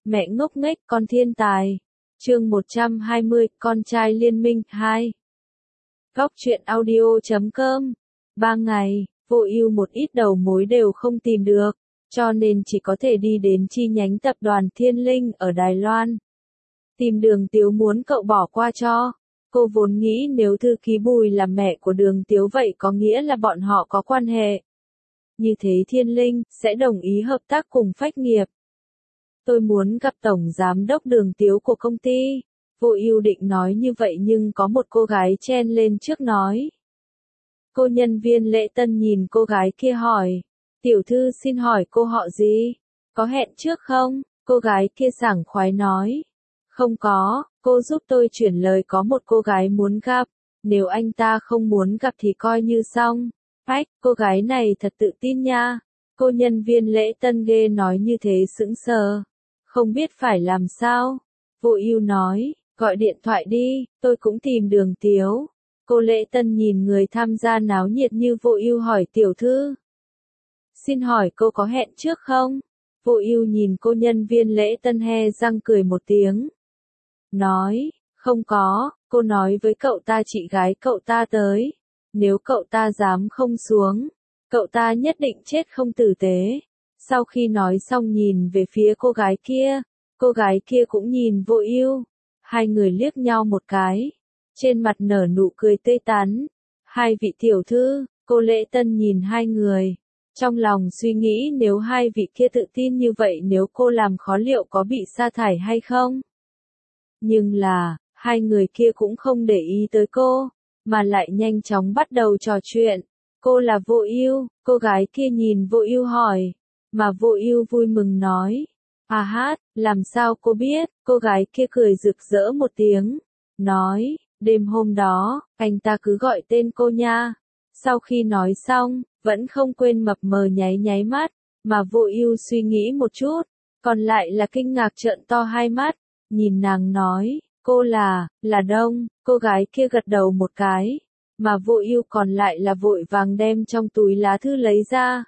Mẹ ngốc nghếch con thiên tài. Chương 120, con trai liên minh 2. Góc truyện audio.com. 3 ngày, Vô Ưu một ít đầu mối đều không tìm được, cho nên chỉ có thể đi đến chi nhánh tập đoàn Thiên Linh ở Đài Loan. Tìm Đường Tiếu muốn cậu bỏ qua cho. Cô vốn nghĩ nếu thư ký Bùi là mẹ của Đường Tiếu vậy có nghĩa là bọn họ có quan hệ. Như thế Thiên Linh sẽ đồng ý hợp tác cùng Phách Nghiệp. Tôi muốn gặp Tổng Giám đốc Đường Tiếu của công ty. Vô Ưu định nói như vậy nhưng có một cô gái chen lên trước nói. Cô nhân viên lễ tân nhìn cô gái kia hỏi. Tiểu thư xin hỏi cô họ gì? Có hẹn trước không? Cô gái kia sảng khoái nói. Không có, cô giúp tôi chuyển lời có một cô gái muốn gặp. Nếu anh ta không muốn gặp thì coi như xong. Phách, cô gái này thật tự tin nha. Cô nhân viên lễ tân ghê nói như thế sững sờ. Không biết phải làm sao. Vô Ưu nói, gọi điện thoại đi, tôi cũng tìm Đường Tiếu. Cô lễ tân nhìn người tham gia náo nhiệt như Vô Ưu hỏi tiểu thư. Xin hỏi cô có hẹn trước không? Vô Ưu nhìn cô nhân viên lễ tân he răng cười một tiếng. Nói, không có, cô nói với cậu ta chị gái cậu ta tới. Nếu cậu ta dám không xuống, cậu ta nhất định chết không tử tế. Sau khi nói xong nhìn về phía cô gái kia cũng nhìn Vô Ưu. Hai người liếc nhau một cái, trên mặt nở nụ cười tươi tắn. Hai vị tiểu thư, cô lễ tân nhìn hai người. Trong lòng suy nghĩ nếu hai vị kia tự tin như vậy nếu cô làm khó liệu có bị sa thải hay không? Nhưng là, hai người kia cũng không để ý tới cô, mà lại nhanh chóng bắt đầu trò chuyện. Cô là Vô Ưu, cô gái kia nhìn Vô Ưu hỏi, mà Vô Ưu vui mừng nói. À hát, làm sao cô biết? Cô gái kia cười rực rỡ một tiếng, nói, đêm hôm đó, anh ta cứ gọi tên cô nha. Sau khi nói xong, vẫn không quên mập mờ nháy nháy mắt, mà Vô Ưu suy nghĩ một chút, còn lại là kinh ngạc trợn to hai mắt, nhìn nàng nói, cô là Đông, cô gái kia gật đầu một cái, mà Vô Ưu còn lại là vội vàng đem trong túi lá thư lấy ra.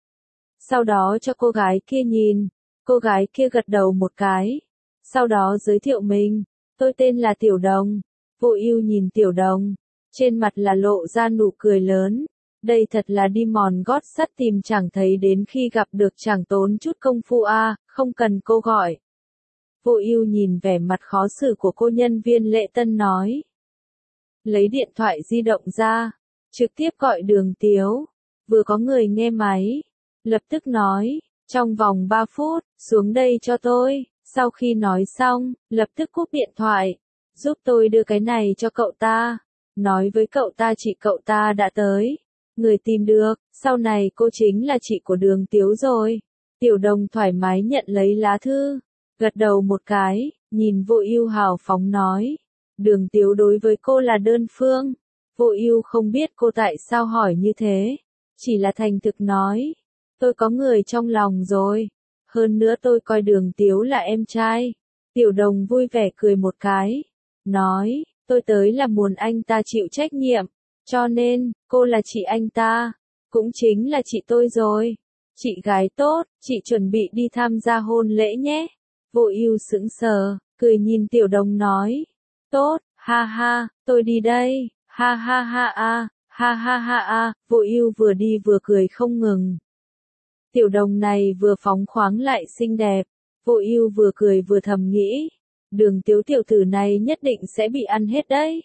Sau đó cho cô gái kia nhìn, cô gái kia gật đầu một cái, sau đó giới thiệu mình, tôi tên là Tiểu Đồng. Vô Ưu nhìn Tiểu Đồng, trên mặt là lộ ra nụ cười lớn. Đây thật là đi mòn gót sắt tìm chẳng thấy đến khi gặp được chẳng tốn chút công phu a, không cần cô gọi. Vô Ưu nhìn vẻ mặt khó xử của cô nhân viên lễ tân nói. Lấy điện thoại di động ra, trực tiếp gọi Đường Tiếu. Vừa có người nghe máy, lập tức nói, trong vòng 3 phút, xuống đây cho tôi. Sau khi nói xong, lập tức cúp điện thoại. Giúp tôi đưa cái này cho cậu ta. Nói với cậu ta chị cậu ta đã tới. Người tìm được, sau này cô chính là chị của Đường Tiếu rồi. Tiểu Đồng thoải mái nhận lấy lá thư, gật đầu một cái, nhìn Vô Ưu hào phóng nói. Đường Tiếu đối với cô là đơn phương. Vô Ưu không biết cô tại sao hỏi như thế, chỉ là thành thực nói. Tôi có người trong lòng rồi. Hơn nữa tôi coi Đường Tiếu là em trai. Tiểu Đồng vui vẻ cười một cái, nói, tôi tới là muốn anh ta chịu trách nhiệm, cho nên, cô là chị anh ta, cũng chính là chị tôi rồi. Chị gái tốt, chị chuẩn bị đi tham gia hôn lễ nhé. Vô Ưu sững sờ, cười nhìn Tiểu Đồng nói, tốt, ha ha, tôi đi đây, ha ha ha a, ha ha ha a. Vô Ưu vừa đi vừa cười không ngừng. Tiểu Đồng này vừa phóng khoáng lại xinh đẹp. Vô Ưu vừa cười vừa thầm nghĩ, Đường Tiếu tiểu tử này nhất định sẽ bị ăn hết đấy.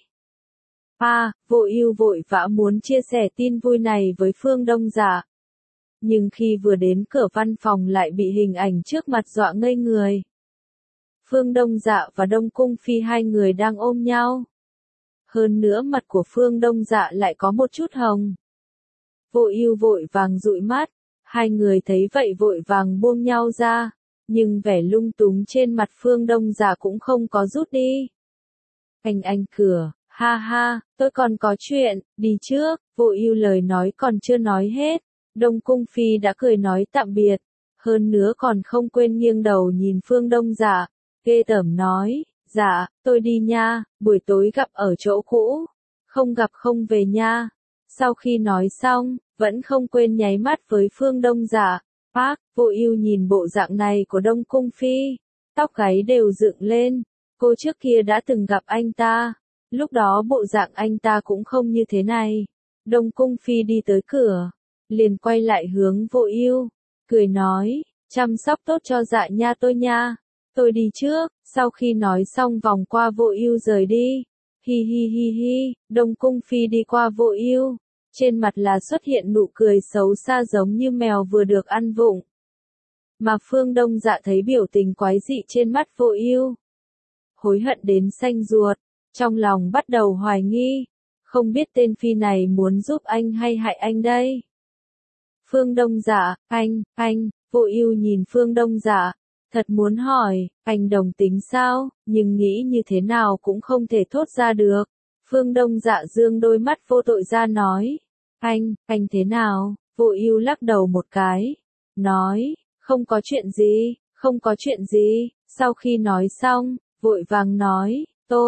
Vô Ưu vội vã muốn chia sẻ tin vui này với Phương Đông Dạ. Nhưng khi vừa đến cửa văn phòng lại bị hình ảnh trước mặt dọa ngây người. Phương Đông Dạ và Đông Cung Phi hai người đang ôm nhau. Hơn nữa mặt của Phương Đông Dạ lại có một chút hồng. Vô Ưu vội vàng dụi mắt, hai người thấy vậy vội vàng buông nhau ra, nhưng vẻ lung túng trên mặt Phương Đông Dạ cũng không có rút đi. Anh cửa, ha ha, tôi còn có chuyện, đi trước. Vô Ưu lời nói còn chưa nói hết, Đông Cung Phi đã cười nói tạm biệt, hơn nữa còn không quên nghiêng đầu nhìn Phương Đông Dạ, ghê tởm nói, dạ, tôi đi nha, buổi tối gặp ở chỗ cũ, không gặp không về nha. Sau khi nói xong, vẫn không quên nháy mắt với Phương Đông Dạ. Vô Ưu nhìn bộ dạng này của Đông Cung Phi, tóc gáy đều dựng lên. Cô trước kia đã từng gặp anh ta. Lúc đó bộ dạng anh ta cũng không như thế này. Đông Cung Phi đi tới cửa, liền quay lại hướng Vô Ưu, cười nói, chăm sóc tốt cho Dạ nha tôi nha. Tôi đi trước. Sau khi nói xong vòng qua Vô Ưu rời đi. Hi hi hi hi, Đông Cung Phi đi qua Vô Ưu, trên mặt là xuất hiện nụ cười xấu xa giống như mèo vừa được ăn vụng. Mà Phương Đông Dạ thấy biểu tình quái dị trên mắt Vô Ưu, hối hận đến xanh ruột, trong lòng bắt đầu hoài nghi, không biết tên Phi này muốn giúp anh hay hại anh đây. Phương Đông Dạ, anh, Vô Ưu nhìn Phương Đông Dạ, thật muốn hỏi, anh đồng tính sao, nhưng nghĩ như thế nào cũng không thể thốt ra được. Phương Đông Dạ dương đôi mắt vô tội ra nói, anh thế nào? Vô Ưu lắc đầu một cái, nói, không có chuyện gì, không có chuyện gì. Sau khi nói xong, vội vàng nói,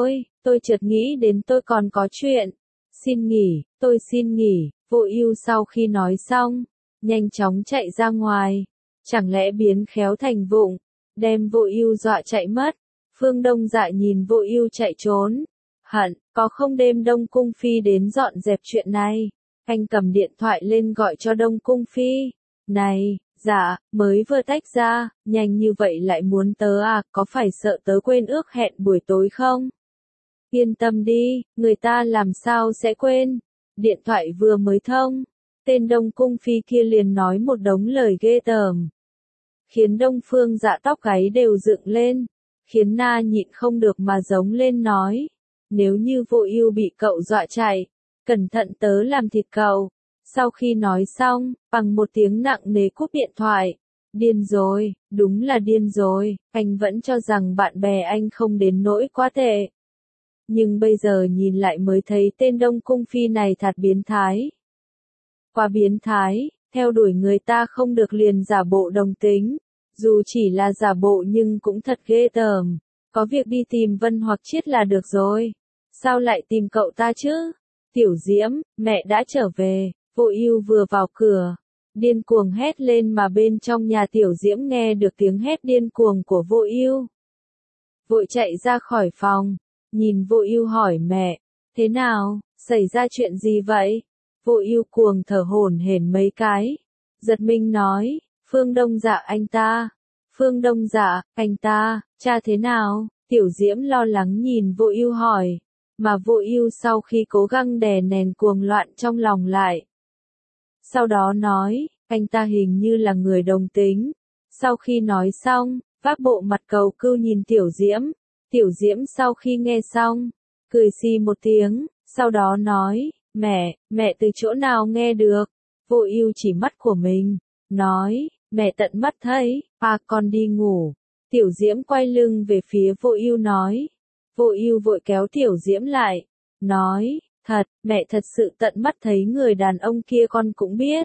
tôi chợt nghĩ đến tôi còn có chuyện. Xin nghỉ, tôi xin nghỉ. Vô Ưu sau khi nói xong, nhanh chóng chạy ra ngoài. Chẳng lẽ biến khéo thành vụng, đem Vô Ưu dọa chạy mất. Phương Đông Dạ nhìn Vô Ưu chạy trốn, hận, có không đêm Đông Cung Phi đến dọn dẹp chuyện này. Anh cầm điện thoại lên gọi cho Đông Cung Phi. Này, dạ, mới vừa tách ra, nhanh như vậy lại muốn tớ à, có phải sợ tớ quên ước hẹn buổi tối không? Yên tâm đi, người ta làm sao sẽ quên. Điện thoại vừa mới thông, tên Đông Cung Phi kia liền nói một đống lời ghê tởm, khiến Đông Phương Dạ tóc gáy đều dựng lên, khiến Na nhịn không được mà giống lên nói, nếu như Vô Ưu bị cậu dọa chạy, cẩn thận tớ làm thịt cậu. Sau khi nói xong, bằng một tiếng nặng nề cúp điện thoại. Điên rồi, đúng là điên rồi, anh vẫn cho rằng bạn bè anh không đến nỗi quá tệ. Nhưng bây giờ nhìn lại mới thấy tên Đông Cung Phi này thật biến thái. Quá biến thái, theo đuổi người ta không được liền giả bộ đồng tính. Dù chỉ là giả bộ nhưng cũng thật ghê tởm. Có việc đi tìm Vân hoặc Chiết là được rồi. Sao lại tìm cậu ta chứ? Tiểu Diễm, mẹ đã trở về. Vô Ưu vừa vào cửa, điên cuồng hét lên mà bên trong nhà Tiểu Diễm nghe được tiếng hét điên cuồng của Vô Ưu. Vội chạy ra khỏi phòng, nhìn Vô Ưu hỏi mẹ, thế nào, xảy ra chuyện gì vậy? Vô Ưu cuồng thở hổn hển mấy cái, giật mình nói, Phương Đông Dạ anh ta, Phương Đông Dạ, anh ta, cha thế nào? Tiểu Diễm lo lắng nhìn Vô Ưu hỏi, mà Vô Ưu sau khi cố gắng đè nén cuồng loạn trong lòng lại. Sau đó nói, anh ta hình như là người đồng tính. Sau khi nói xong, vác bộ mặt cầu cưu nhìn Tiểu Diễm. Tiểu Diễm sau khi nghe xong, cười xì một tiếng, sau đó nói, mẹ từ chỗ nào nghe được? Vô Ưu chỉ mắt của mình, nói, mẹ tận mắt thấy, con đi ngủ. Tiểu Diễm quay lưng về phía Vô Ưu nói. Vô Ưu vội kéo Tiểu Diễm lại, nói, mẹ thật sự tận mắt thấy người đàn ông kia con cũng biết.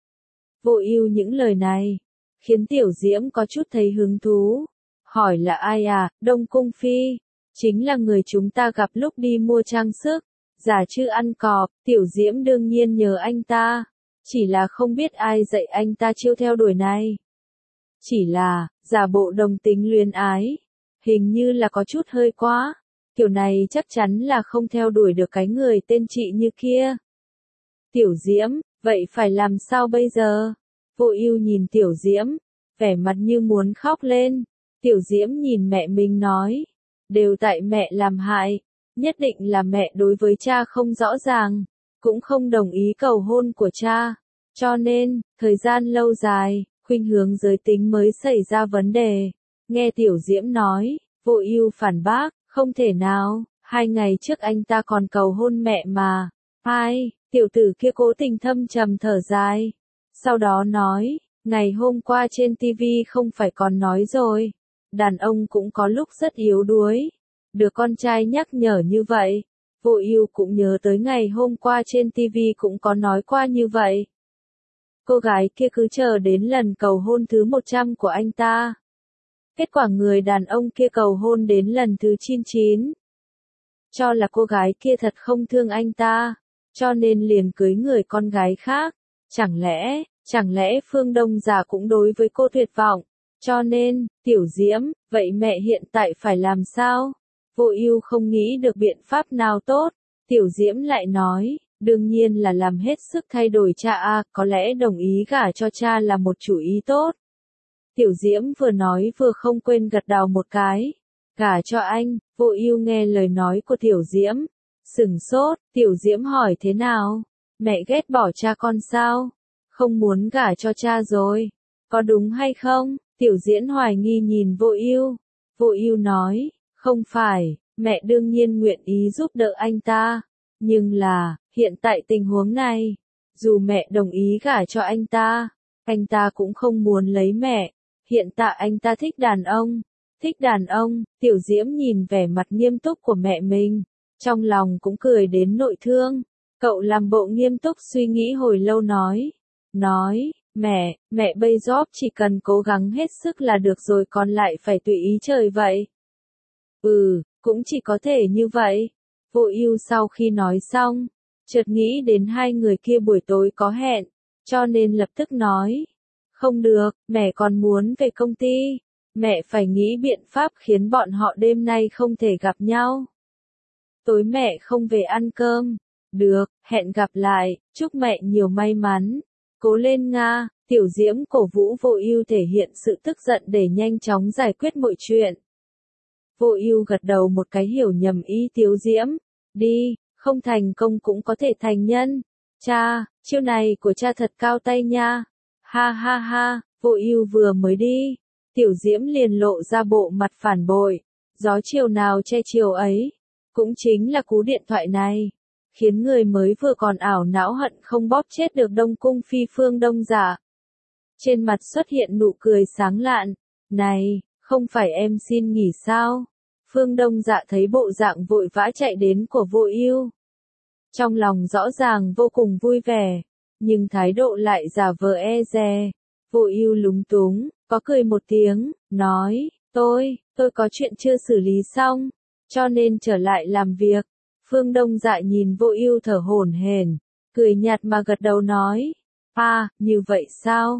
Vô Ưu những lời này, khiến Tiểu Diễm có chút thấy hứng thú. Hỏi là ai à? Đông Cung Phi, chính là người chúng ta gặp lúc đi mua trang sức, giả chư ăn cọp. Tiểu Diễm đương nhiên nhớ anh ta, chỉ là không biết ai dạy anh ta chiêu theo đuổi này. Chỉ là, giả bộ đồng tính luyến ái, hình như là có chút hơi quá. Kiểu này chắc chắn là không theo đuổi được cái người tên chị như kia. Tiểu Diễm, vậy phải làm sao bây giờ? Vô Ưu nhìn Tiểu Diễm, vẻ mặt như muốn khóc lên. Tiểu Diễm nhìn mẹ mình nói, đều tại mẹ làm hại, nhất định là mẹ đối với cha không rõ ràng, cũng không đồng ý cầu hôn của cha, cho nên, thời gian lâu dài, khuynh hướng giới tính mới xảy ra vấn đề. Nghe Tiểu Diễm nói, Vô Ưu phản bác, không thể nào, 2 ngày trước anh ta còn cầu hôn mẹ mà. Ai? Tiểu tử kia cố tình thâm trầm thở dài. Sau đó nói, ngày hôm qua trên TV không phải còn nói rồi, đàn ông cũng có lúc rất yếu đuối. Được con trai nhắc nhở như vậy, Vô Ưu cũng nhớ tới ngày hôm qua trên TV cũng có nói qua như vậy. Cô gái kia cứ chờ đến lần cầu hôn thứ 100 của anh ta. Kết quả người đàn ông kia cầu hôn đến lần thứ 99. Cho là cô gái kia thật không thương anh ta, cho nên liền cưới người con gái khác. Chẳng lẽ Phương Đông Dạ cũng đối với cô tuyệt vọng, Cho nên, Tiểu Diễm, vậy mẹ hiện tại phải làm sao? Vô Ưu không nghĩ được biện pháp nào tốt. Tiểu Diễm lại nói, đương nhiên là làm hết sức thay đổi cha a, có lẽ đồng ý gả cho cha là một chủ ý tốt. Tiểu Diễm vừa nói vừa không quên gật đầu một cái. Gả cho anh, Vô Ưu nghe lời nói của Tiểu Diễm, sững sốt, Tiểu Diễm hỏi thế nào? Mẹ ghét bỏ cha con sao? Không muốn gả cho cha rồi, có đúng hay không? Tiểu Diễn hoài nghi nhìn Vô Ưu. Vô Ưu nói, không phải, mẹ đương nhiên nguyện ý giúp đỡ anh ta, nhưng là, hiện tại tình huống này, dù mẹ đồng ý gả cho anh ta cũng không muốn lấy mẹ, hiện tại anh ta thích đàn ông. Thích đàn ông, Tiểu Diễm nhìn vẻ mặt nghiêm túc của mẹ mình, trong lòng cũng cười đến nội thương. Cậu làm bộ nghiêm túc suy nghĩ hồi lâu nói, mẹ bây giờ chỉ cần cố gắng hết sức là được rồi, còn lại phải tùy ý trời vậy. Cũng chỉ có thể như vậy. Vô Ưu sau khi nói xong, chợt nghĩ đến hai người kia buổi tối có hẹn, cho nên lập tức nói, không được, mẹ còn muốn về công ty. Mẹ phải nghĩ biện pháp khiến bọn họ đêm nay không thể gặp nhau. Tối mẹ không về ăn cơm. Được, hẹn gặp lại, chúc mẹ nhiều may mắn. Cố lên Nga, Tiểu Diễm cổ vũ Vô Ưu thể hiện sự tức giận để nhanh chóng giải quyết mọi chuyện. Vô Ưu gật đầu một cái hiểu nhầm ý Tiểu Diễm. Đi, không thành công cũng có thể thành nhân. Cha, chiêu này của cha thật cao tay nha. Ha ha ha, Vô Ưu vừa mới đi. Tiểu Diễm liền lộ ra bộ mặt phản bội, gió chiều nào che chiều ấy, cũng chính là cú điện thoại này, khiến người mới vừa còn ảo não hận không bóp chết được Đông Cung Phi Phương Đông Dạ. Trên mặt xuất hiện nụ cười sáng lạn, này, không phải em xin nghỉ sao? Phương Đông Dạ thấy bộ dạng vội vã chạy đến của Vô Ưu, trong lòng rõ ràng vô cùng vui vẻ, nhưng thái độ lại giả vờ e dè. Vô Ưu lúng túng, có cười một tiếng, nói, tôi có chuyện chưa xử lý xong, cho nên trở lại làm việc. Phương Đông Dạ nhìn Vô Ưu thở hổn hển, cười nhạt mà gật đầu nói, như vậy sao?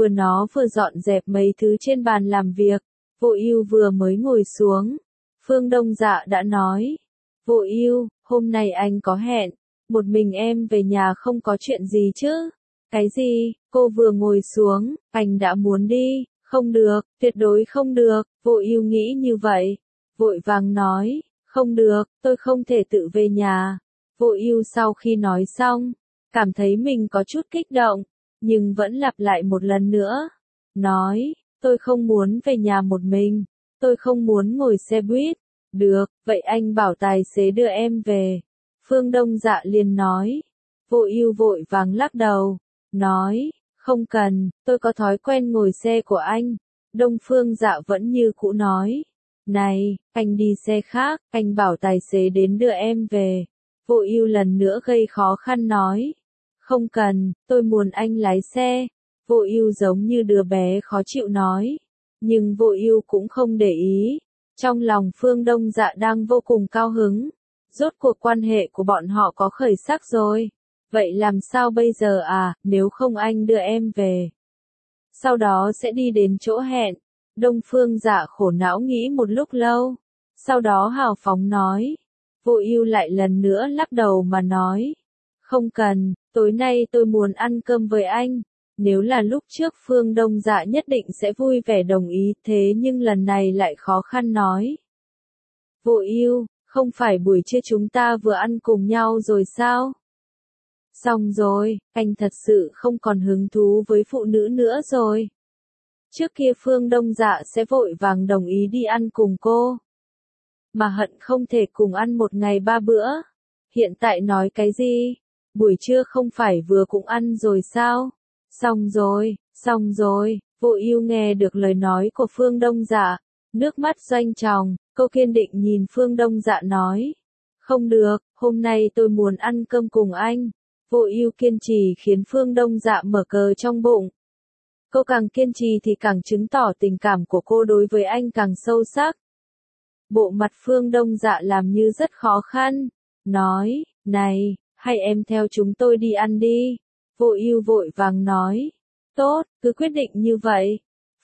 Nó vừa dọn dẹp mấy thứ trên bàn làm việc, Vô Ưu vừa mới ngồi xuống. Phương Đông Dạ đã nói, Vô Ưu, hôm nay anh có hẹn, một mình em về nhà không có chuyện gì chứ? Cái gì? Cô vừa ngồi xuống, anh đã muốn đi, không được, tuyệt đối không được. Vô Ưu nghĩ như vậy, vội vàng nói, không được, tôi không thể tự về nhà. Vô Ưu sau khi nói xong, cảm thấy mình có chút kích động, nhưng vẫn lặp lại một lần nữa, nói, tôi không muốn về nhà một mình, tôi không muốn ngồi xe buýt. Được, vậy anh bảo tài xế đưa em về. Phương Đông Dạ liền nói. Vô Ưu vội vàng lắc đầu, nói, không cần, tôi có thói quen ngồi xe của anh. Đông Phương Dạ vẫn như cũ nói, này, anh đi xe khác, anh bảo tài xế đến đưa em về. Vô Ưu lần nữa gây khó khăn nói, không cần, tôi muốn anh lái xe. Vô Ưu giống như đứa bé khó chịu nói, nhưng Vô Ưu cũng không để ý. Trong lòng Phương Đông Dạ đang vô cùng cao hứng, rốt cuộc quan hệ của bọn họ có khởi sắc rồi. Vậy làm sao bây giờ nếu không anh đưa em về. Sau đó sẽ đi đến chỗ hẹn. Đông Phương Dạ khổ não nghĩ một lúc lâu, sau đó hào phóng nói. Vô Ưu lại lần nữa lắc đầu mà nói, không cần, tối nay tôi muốn ăn cơm với anh. Nếu là lúc trước Phương Đông Dạ nhất định sẽ vui vẻ đồng ý, thế nhưng lần này lại khó khăn nói. Vô Ưu, không phải buổi trưa chúng ta vừa ăn cùng nhau rồi sao? Xong rồi, anh thật sự không còn hứng thú với phụ nữ nữa rồi. Trước kia Phương Đông Dạ sẽ vội vàng đồng ý đi ăn cùng cô, mà hận không thể cùng ăn một ngày 3 bữa. Hiện tại nói cái gì? Buổi trưa không phải vừa cũng ăn rồi sao? Xong rồi, Vô Ưu nghe được lời nói của Phương Đông Dạ, nước mắt doanh tròng, cô kiên định nhìn Phương Đông Dạ nói, không được, hôm nay tôi muốn ăn cơm cùng anh. Vô Ưu kiên trì khiến Phương Đông Dạ mở cờ trong bụng. Cô càng kiên trì thì càng chứng tỏ tình cảm của cô đối với anh càng sâu sắc. Bộ mặt Phương Đông Dạ làm như rất khó khăn, nói, này, hay em theo chúng tôi đi ăn đi. Vô Ưu vội vàng nói, tốt, cứ quyết định như vậy.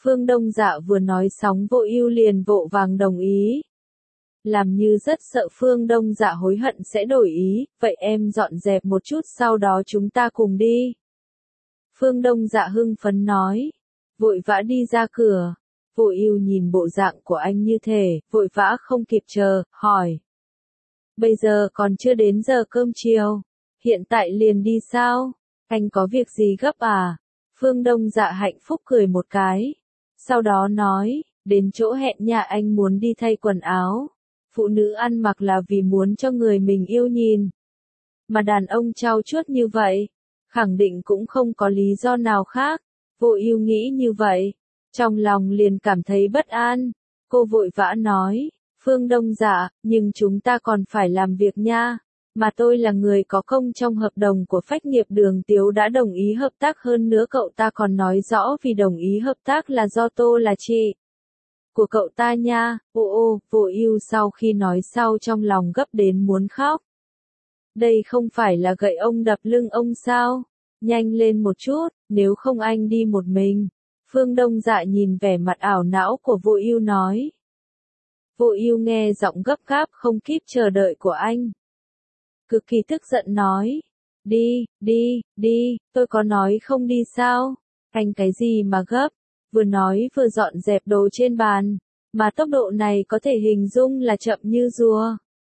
Phương Đông Dạ vừa nói xong Vô Ưu liền vội vàng đồng ý. Làm như rất sợ Phương Đông Dạ hối hận sẽ đổi ý, vậy em dọn dẹp một chút sau đó chúng ta cùng đi. Phương Đông Dạ hưng phấn nói, vội vã đi ra cửa. Vô Ưu nhìn bộ dạng của anh như thể, vội vã không kịp chờ, hỏi. Bây giờ còn chưa đến giờ cơm chiều, hiện tại liền đi sao? Anh có việc gì gấp à? Phương Đông Dạ hạnh phúc cười một cái. Sau đó nói, đến chỗ hẹn nhà anh muốn đi thay quần áo. Phụ nữ ăn mặc là vì muốn cho người mình yêu nhìn. Mà đàn ông trau chuốt như vậy, khẳng định cũng không có lý do nào khác. Vô Ưu nghĩ như vậy, trong lòng liền cảm thấy bất an. Cô vội vã nói, Phương Đông Dạ, nhưng chúng ta còn phải làm việc nha. Mà tôi là người có công trong hợp đồng của Phách nghiệp Đường Tiếu đã đồng ý hợp tác, hơn nữa cậu ta còn nói rõ vì đồng ý hợp tác là do Tô là chị của cậu ta nha. Vô Ưu sau khi nói sau trong lòng gấp đến muốn khóc. Đây không phải là gậy ông đập lưng ông sao? Nhanh lên một chút, nếu không anh đi một mình. Phương Đông Dạ nhìn vẻ mặt ảo não của Vô Ưu nói. Vô Ưu nghe giọng gấp gáp không kịp chờ đợi của anh, cực kỳ tức giận nói, đi, tôi có nói không đi sao? Anh cái gì mà gấp? Vừa nói vừa dọn dẹp đồ trên bàn, mà tốc độ này có thể hình dung là chậm như rùa.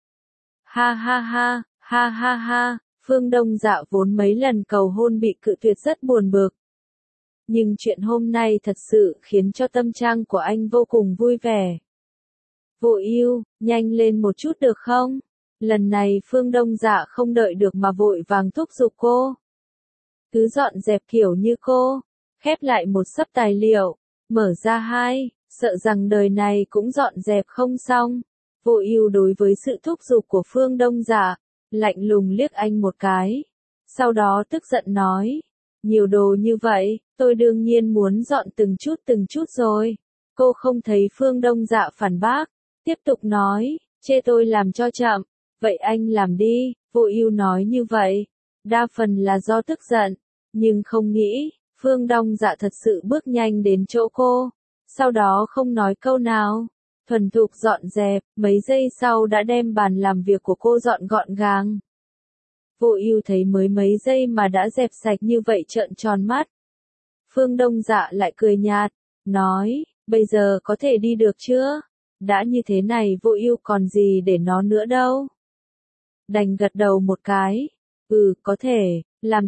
Ha, Phương Đông Dạ vốn mấy lần cầu hôn bị cự tuyệt rất buồn bực. Nhưng chuyện hôm nay thật sự khiến cho tâm trạng của anh vô cùng vui vẻ. Vô Ưu, nhanh lên một chút được không? Lần này Phương Đông Dạ không đợi được mà vội vàng thúc giục cô. Cứ dọn dẹp kiểu như cô, khép lại một xấp tài liệu, mở ra hai, sợ rằng đời này cũng dọn dẹp không xong. Vô Ưu đối với sự thúc giục của Phương Đông Dạ, lạnh lùng liếc anh một cái. Sau đó tức giận nói, nhiều đồ như vậy, tôi đương nhiên muốn dọn từng chút rồi. Cô không thấy Phương Đông Dạ phản bác, tiếp tục nói, chê tôi làm cho chậm, vậy anh làm đi. Vô Ưu nói như vậy, đa phần là do tức giận, nhưng không nghĩ, Phương Đông Dạ thật sự bước nhanh đến chỗ cô, sau đó không nói câu nào, thuần thục dọn dẹp, mấy giây sau đã đem bàn làm việc của cô dọn gọn gàng. Vô Ưu thấy mới mấy giây mà đã dẹp sạch như vậy trợn tròn mắt. Phương Đông Dạ lại cười nhạt, nói, bây giờ có thể đi được chưa? Đã như thế này Vô Ưu còn gì để nó nữa đâu. Đành gật đầu một cái, có thể, làm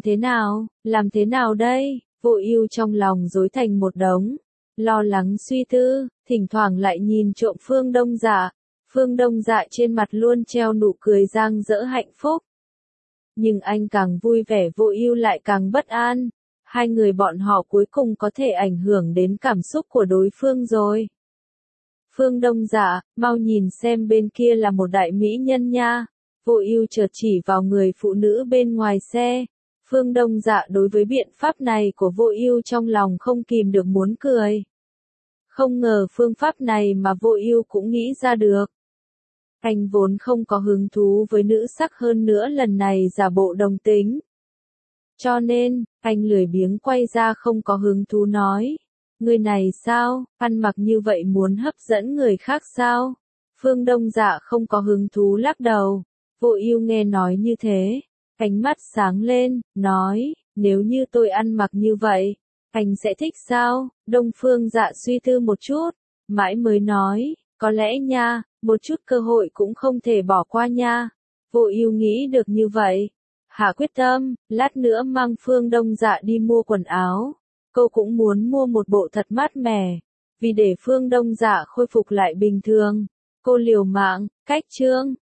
thế nào đây? Vô Ưu trong lòng rối thành một đống, lo lắng suy tư, thỉnh thoảng lại nhìn trộm Phương Đông Dạ. Phương Đông Dạ trên mặt luôn treo nụ cười rạng rỡ hạnh phúc. Nhưng anh càng vui vẻ Vô Ưu lại càng bất an. Hai người bọn họ cuối cùng có thể ảnh hưởng đến cảm xúc của đối phương rồi. Phương Đông Dạ, mau nhìn xem bên kia là một đại mỹ nhân nha. Vô Ưu chợt chỉ vào người phụ nữ bên ngoài xe. Phương Đông Dạ đối với biện pháp này của Vô Ưu trong lòng không kìm được muốn cười. Không ngờ phương pháp này mà Vô Ưu cũng nghĩ ra được. Anh vốn không có hứng thú với nữ sắc, hơn nữa lần này giả bộ đồng tính. Cho nên, anh lười biếng quay ra không có hứng thú nói. Người này sao, ăn mặc như vậy muốn hấp dẫn người khác sao? Phương Đông Dạ không có hứng thú lắc đầu. Vô Ưu nghe nói như thế, ánh mắt sáng lên, nói, nếu như tôi ăn mặc như vậy, anh sẽ thích sao? Đông Phương Dạ suy tư một chút, mãi mới nói, có lẽ nha, một chút cơ hội cũng không thể bỏ qua nha. Vô Ưu nghĩ được như vậy, hạ quyết tâm, lát nữa mang Phương Đông Dạ đi mua quần áo. Cô cũng muốn mua một bộ thật mát mẻ, vì để Phương Đông Dạ khôi phục lại bình thường. Cô liều mạng, cách chương